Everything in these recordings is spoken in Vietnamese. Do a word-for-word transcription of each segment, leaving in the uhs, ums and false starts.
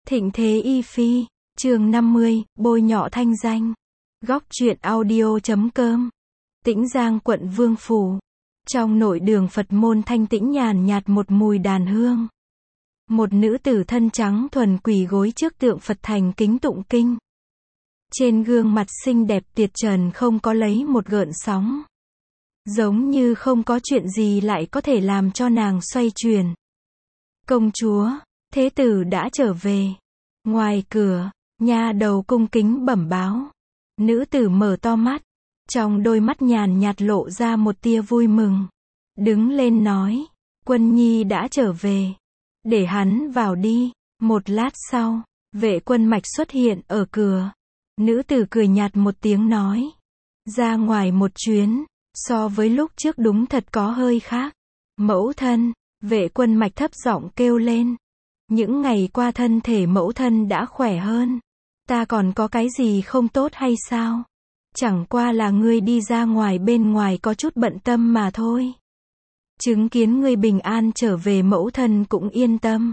Thịnh thế y phi, chương năm mươi, bôi nhọ thanh danh. Góc truyện audio chấm com. Tĩnh Giang quận Vương Phủ. Trong nội đường Phật môn thanh tĩnh nhàn nhạt một mùi đàn hương. Một nữ tử thân trắng thuần quỳ gối trước tượng Phật thành kính tụng kinh. Trên gương mặt xinh đẹp tiệt trần không có lấy một gợn sóng. Giống như không có chuyện gì lại có thể làm cho nàng xoay chuyển. Công chúa, thế tử đã trở về. Ngoài cửa, nha đầu cung kính bẩm báo. Nữ tử mở to mắt, trong đôi mắt nhàn nhạt lộ ra một tia vui mừng. Đứng lên nói, Quân Nhi đã trở về. Để hắn vào đi. Một lát sau, vệ Quân Mạch xuất hiện ở cửa. Nữ tử cười nhạt một tiếng nói, ra ngoài một chuyến, so với lúc trước đúng thật có hơi khác. Mẫu thân, vệ Quân Mạch thấp giọng kêu lên. Những ngày qua thân thể mẫu thân đã khỏe hơn. Ta còn có cái gì không tốt hay sao? Chẳng qua là ngươi đi ra ngoài bên ngoài có chút bận tâm mà thôi. Chứng kiến ngươi bình an trở về mẫu thân cũng yên tâm.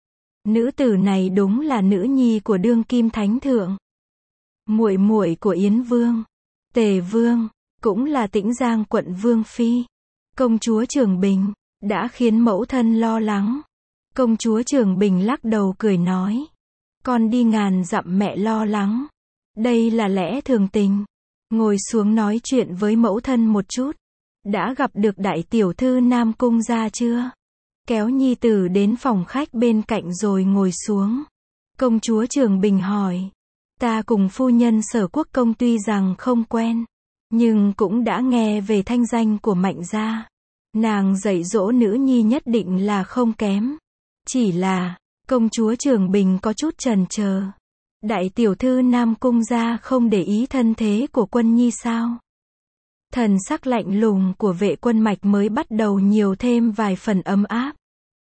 Nữ tử này đúng là nữ nhi của đương kim thánh thượng. Muội muội của Yến Vương, Tề Vương, cũng là Tĩnh Giang quận Vương Phi. Công chúa Trường Bình, đã khiến mẫu thân lo lắng. Công chúa Trường Bình lắc đầu cười nói, con đi ngàn dặm mẹ lo lắng. Đây là lẽ thường tình. Ngồi xuống nói chuyện với mẫu thân một chút. Đã gặp được đại tiểu thư Nam Cung gia chưa? Kéo nhi tử đến phòng khách bên cạnh rồi ngồi xuống. Công chúa Trường Bình hỏi, ta cùng phu nhân Sở Quốc công tuy rằng không quen, nhưng cũng đã nghe về thanh danh của Mạnh gia. Nàng dạy dỗ nữ nhi nhất định là không kém. Chỉ là, công chúa Trường Bình có chút chần chờ. Đại tiểu thư Nam Cung gia không để ý thân thế của Quân Nhi sao? Thần sắc lạnh lùng của vệ Quân Mạch mới bắt đầu nhiều thêm vài phần ấm áp.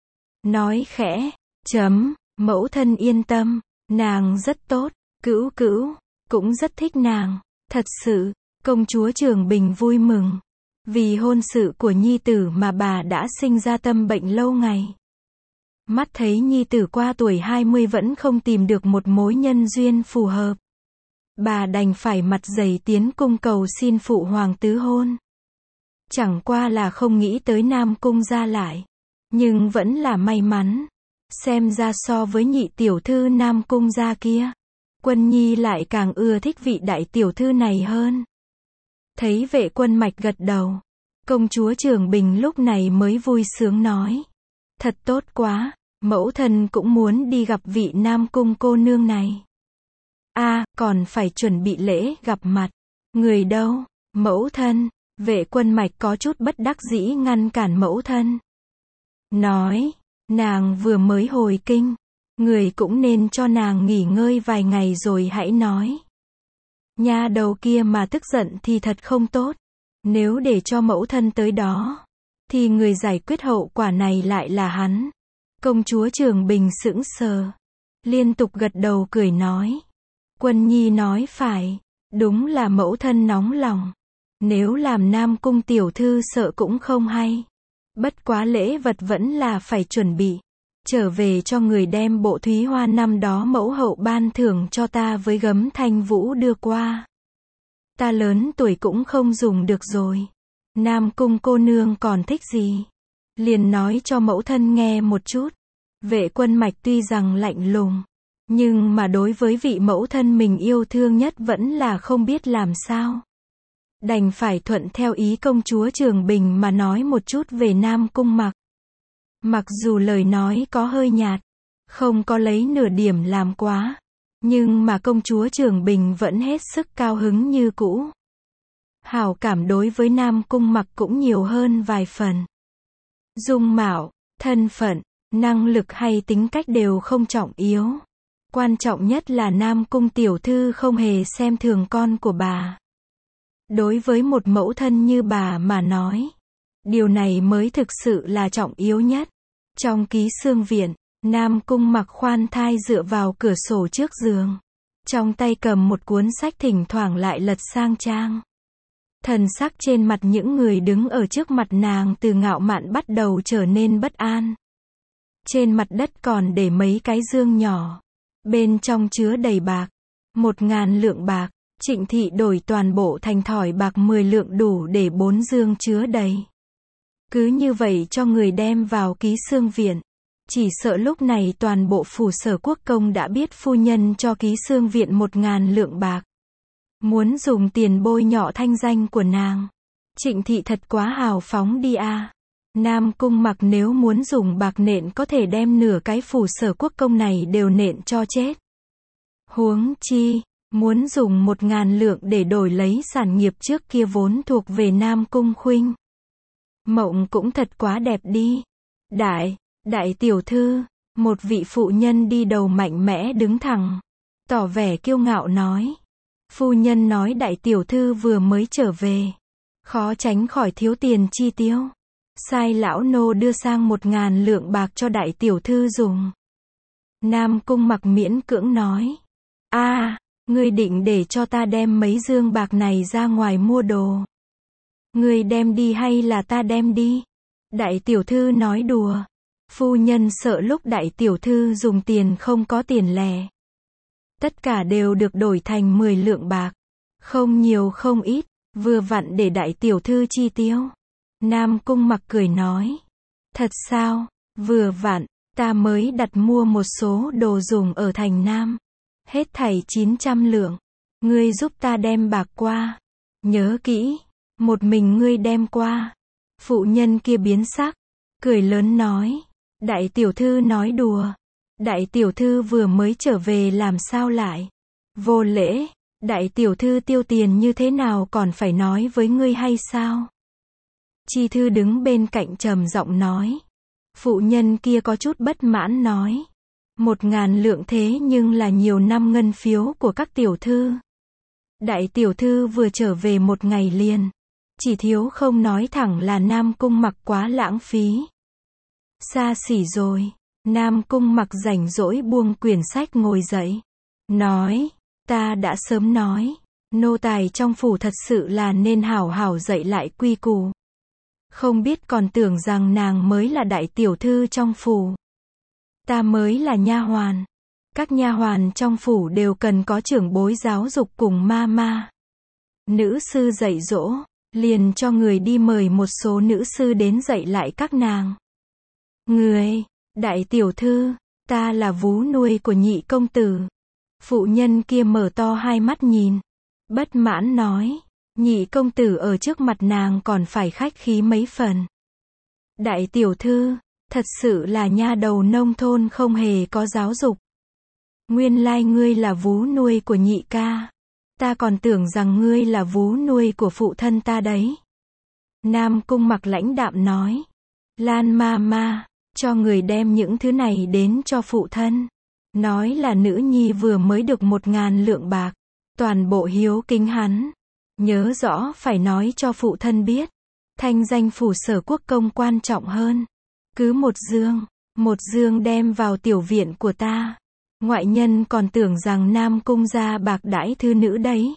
Nói khẽ, chấm, mẫu thân yên tâm, nàng rất tốt, cữu cữu, cũng rất thích nàng. Thật sự, công chúa Trường Bình vui mừng. Vì hôn sự của nhi tử mà bà đã sinh ra tâm bệnh lâu ngày. Mắt thấy nhi tử qua tuổi hai mươi vẫn không tìm được một mối nhân duyên phù hợp. Bà đành phải mặt dày tiến cung cầu xin phụ hoàng tứ hôn. Chẳng qua là không nghĩ tới Nam Cung gia lại. Nhưng vẫn là may mắn. Xem ra so với nhị tiểu thư Nam Cung gia kia, Quân Nhi lại càng ưa thích vị đại tiểu thư này hơn. Thấy vệ Quân Mạch gật đầu, công chúa Trường Bình lúc này mới vui sướng nói, thật tốt quá. Mẫu thân cũng muốn đi gặp vị Nam Cung cô nương này. A, à, còn phải chuẩn bị lễ gặp mặt. Người đâu? Mẫu thân. Vệ Quân Mạch có chút bất đắc dĩ ngăn cản mẫu thân. Nói, nàng vừa mới hồi kinh. Người cũng nên cho nàng nghỉ ngơi vài ngày rồi hãy nói. Nha đầu kia mà tức giận thì thật không tốt. Nếu để cho mẫu thân tới đó, thì người giải quyết hậu quả này lại là hắn. Công chúa Trường Bình sững sờ, liên tục gật đầu cười nói, Quân Nhi nói phải, đúng là mẫu thân nóng lòng. Nếu làm Nam Cung tiểu thư sợ cũng không hay. Bất quá lễ vật vẫn là phải chuẩn bị. Trở về cho người đem bộ thúy hoa năm đó mẫu hậu ban thưởng cho ta với gấm thanh vũ đưa qua. Ta lớn tuổi cũng không dùng được rồi. Nam Cung cô nương còn thích gì? Liền nói cho mẫu thân nghe một chút. Vệ Quân Mạch tuy rằng lạnh lùng, nhưng mà đối với vị mẫu thân mình yêu thương nhất vẫn là không biết làm sao. Đành phải thuận theo ý công chúa Trường Bình mà nói một chút về Nam Cung Mặc. Mặc dù lời nói có hơi nhạt, không có lấy nửa điểm làm quá, nhưng mà công chúa Trường Bình vẫn hết sức cao hứng như cũ. Hảo cảm đối với Nam Cung Mặc cũng nhiều hơn vài phần. Dung mạo, thân phận, năng lực hay tính cách đều không trọng yếu. Quan trọng nhất là Nam Cung tiểu thư không hề xem thường con của bà. Đối với một mẫu thân như bà mà nói, điều này mới thực sự là trọng yếu nhất. Trong ký xương viện, Nam Cung Mặc khoan thai dựa vào cửa sổ trước giường. Trong tay cầm một cuốn sách thỉnh thoảng lại lật sang trang. Thần sắc trên mặt những người đứng ở trước mặt nàng từ ngạo mạn bắt đầu trở nên bất an. Trên mặt đất còn để mấy cái dương nhỏ. Bên trong chứa đầy bạc. Một ngàn lượng bạc. Trịnh thị đổi toàn bộ thành thỏi bạc mười lượng đủ để bốn dương chứa đầy. Cứ như vậy cho người đem vào ký xương viện. Chỉ sợ lúc này toàn bộ phủ Sở Quốc công đã biết phu nhân cho ký xương viện một ngàn lượng bạc. Muốn dùng tiền bôi nhọ thanh danh của nàng. Trịnh thị thật quá hào phóng đi a. Nam Cung Mặc nếu muốn dùng bạc nện có thể đem nửa cái phủ Sở Quốc công này đều nện cho chết. Huống chi, muốn dùng một ngàn lượng để đổi lấy sản nghiệp trước kia vốn thuộc về Nam Cung Khuynh. Mộng cũng thật quá đẹp đi. Đại, đại tiểu thư, một vị phụ nhân đi đầu mạnh mẽ đứng thẳng, tỏ vẻ kiêu ngạo nói. Phu nhân nói đại tiểu thư vừa mới trở về, khó tránh khỏi thiếu tiền chi tiêu. Sai lão nô đưa sang một ngàn lượng bạc cho đại tiểu thư dùng. Nam Cung Mặc miễn cưỡng nói. A, à, ngươi định để cho ta đem mấy dương bạc này ra ngoài mua đồ? Ngươi đem đi hay là ta đem đi? Đại tiểu thư nói đùa. Phu nhân sợ lúc đại tiểu thư dùng tiền không có tiền lẻ. Tất cả đều được đổi thành mười lượng bạc. Không nhiều không ít, vừa vặn để đại tiểu thư chi tiêu. Nam Cung Mặc cười nói. Thật sao, vừa vặn, ta mới đặt mua một số đồ dùng ở thành Nam. Hết thảy chín trăm lượng. Ngươi giúp ta đem bạc qua. Nhớ kỹ, một mình ngươi đem qua. Phụ nhân kia biến sắc, cười lớn nói. Đại tiểu thư nói đùa. Đại tiểu thư vừa mới trở về làm sao lại? Vô lễ, đại tiểu thư tiêu tiền như thế nào còn phải nói với ngươi hay sao? Chi thư đứng bên cạnh trầm giọng nói. Phụ nhân kia có chút bất mãn nói. Một ngàn lượng thế nhưng là nhiều năm ngân phiếu của các tiểu thư. Đại tiểu thư vừa trở về một ngày liền. Chỉ thiếu không nói thẳng là Nam Cung Mặc quá lãng phí. Xa xỉ rồi. Nam Cung Mặc rảnh rỗi buông quyển sách ngồi dậy. Nói, ta đã sớm nói. Nô tài trong phủ thật sự là nên hảo hảo dạy lại quy củ. Không biết còn tưởng rằng nàng mới là đại tiểu thư trong phủ. Ta mới là nha hoàn. Các nha hoàn trong phủ đều cần có trưởng bối giáo dục cùng ma ma. Nữ sư dạy dỗ, liền cho người đi mời một số nữ sư đến dạy lại các nàng. Người, đại tiểu thư, ta là vú nuôi của nhị công tử. Phụ nhân kia mở to hai mắt nhìn, bất mãn nói, nhị công tử ở trước mặt nàng còn phải khách khí mấy phần. Đại tiểu thư, thật sự là nha đầu nông thôn không hề có giáo dục. Nguyên lai ngươi là vú nuôi của nhị ca. Ta còn tưởng rằng ngươi là vú nuôi của phụ thân ta đấy. Nam Cung Mặc lãnh đạm nói. Lan ma ma, cho người đem những thứ này đến cho phụ thân. Nói là nữ nhi vừa mới được một ngàn lượng bạc. Toàn bộ hiếu kính hắn. Nhớ rõ phải nói cho phụ thân biết. Thanh danh phủ Sở Quốc công quan trọng hơn. Cứ một dương, một dương đem vào tiểu viện của ta. Ngoại nhân còn tưởng rằng Nam Cung gia bạc đãi thư nữ đấy.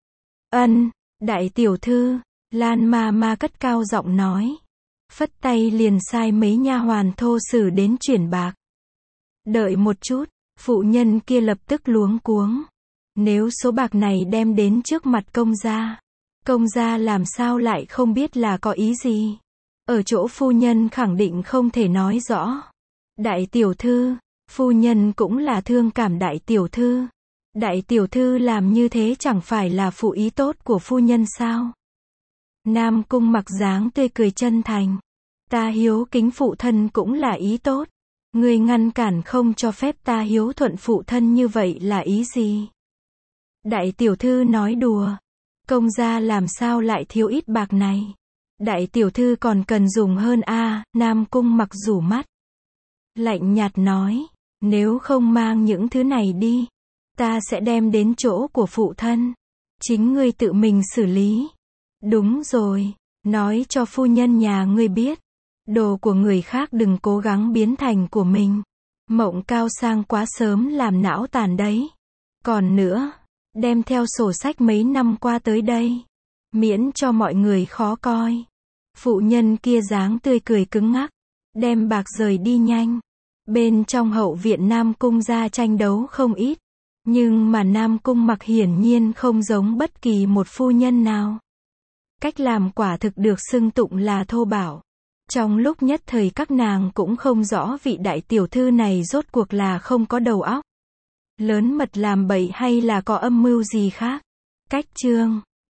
Ân, đại tiểu thư, Lan ma ma cất cao giọng nói. Phất tay liền sai mấy nha hoàn thô sử đến chuyển bạc. Đợi một chút, phụ nhân kia lập tức luống cuống. Nếu số bạc này đem đến trước mặt công gia, công gia làm sao lại không biết là có ý gì? Ở chỗ phu nhân khẳng định không thể nói rõ. Đại tiểu thư, phu nhân cũng là thương cảm đại tiểu thư. Đại tiểu thư làm như thế chẳng phải là phụ ý tốt của phu nhân sao? Nam Cung Mặc dáng tươi cười chân thành. Ta hiếu kính phụ thân cũng là ý tốt. Ngươi ngăn cản không cho phép ta hiếu thuận phụ thân như vậy là ý gì? Đại tiểu thư nói đùa. Công gia làm sao lại thiếu ít bạc này? Đại tiểu thư còn cần dùng hơn a. À, Nam Cung Mặc rủ mắt. Lạnh nhạt nói. Nếu không mang những thứ này đi, ta sẽ đem đến chỗ của phụ thân. Chính ngươi tự mình xử lý. Đúng rồi. Nói cho phu nhân nhà ngươi biết. Đồ của người khác đừng cố gắng biến thành của mình. Mộng cao sang quá sớm làm não tàn đấy. Còn nữa, đem theo sổ sách mấy năm qua tới đây. Miễn cho mọi người khó coi. Phụ nhân kia dáng tươi cười cứng ngắc. Đem bạc rời đi nhanh. Bên trong hậu viện Nam Cung gia tranh đấu không ít. Nhưng mà Nam Cung Mặc hiển nhiên không giống bất kỳ một phu nhân nào. Cách làm quả thực được xưng tụng là thô bạo. Trong lúc nhất thời các nàng cũng không rõ vị đại tiểu thư này rốt cuộc là không có đầu óc, lớn mật làm bậy hay là có âm mưu gì khác. Cách chương